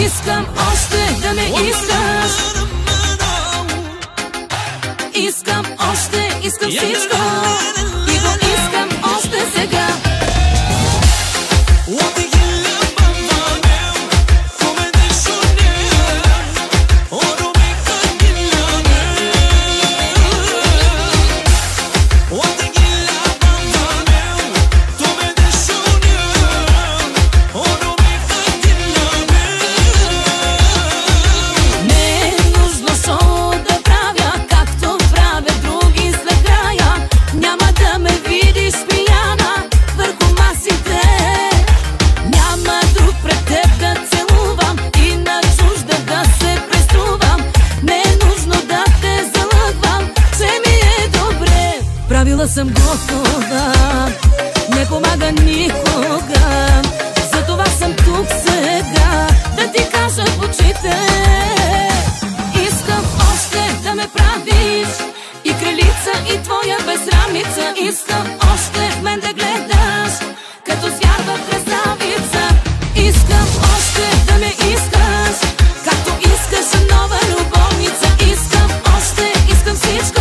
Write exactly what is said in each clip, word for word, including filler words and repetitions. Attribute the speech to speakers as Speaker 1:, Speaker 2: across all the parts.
Speaker 1: Искам още да ме искаш. Искам още, искам всичко и го искам още сега. Правила съм готова, не помага никога. Затова съм тук сега, да ти кажа в очите. Искам още да ме правиш и кралица, и твоя безрамица. Искам още в мен да гледаш, като звяр в красавица. Искам още да ме искаш, както искаш нова любовница. Искам още, искам всичко.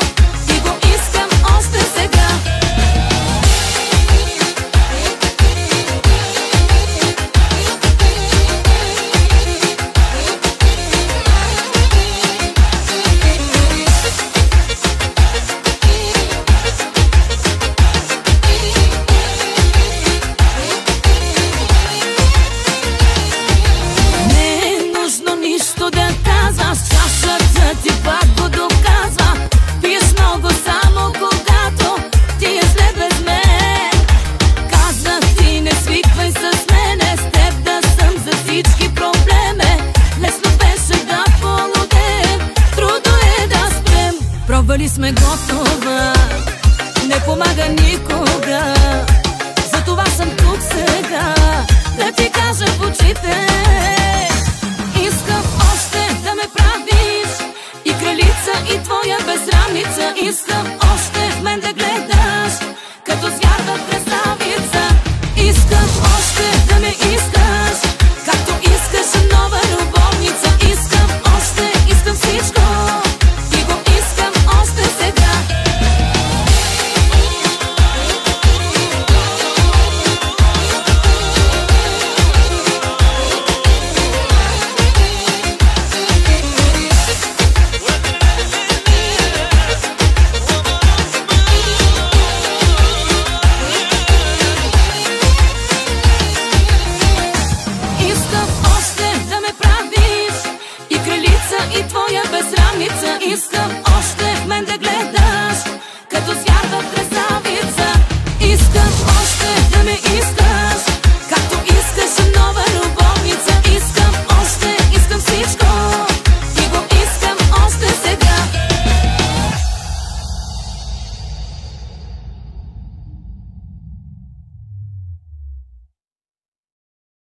Speaker 1: Чашата ти пак го доказва. Пиеш много само когато ти е зле без мен. Казах ти не свиквай с мене, с теб да съм за всички проблеми. Лесно беше да полудеем, трудно е да спрем. Пробвали сме готова, не помага никога. Затова съм тук сега, да ти кажа в очите.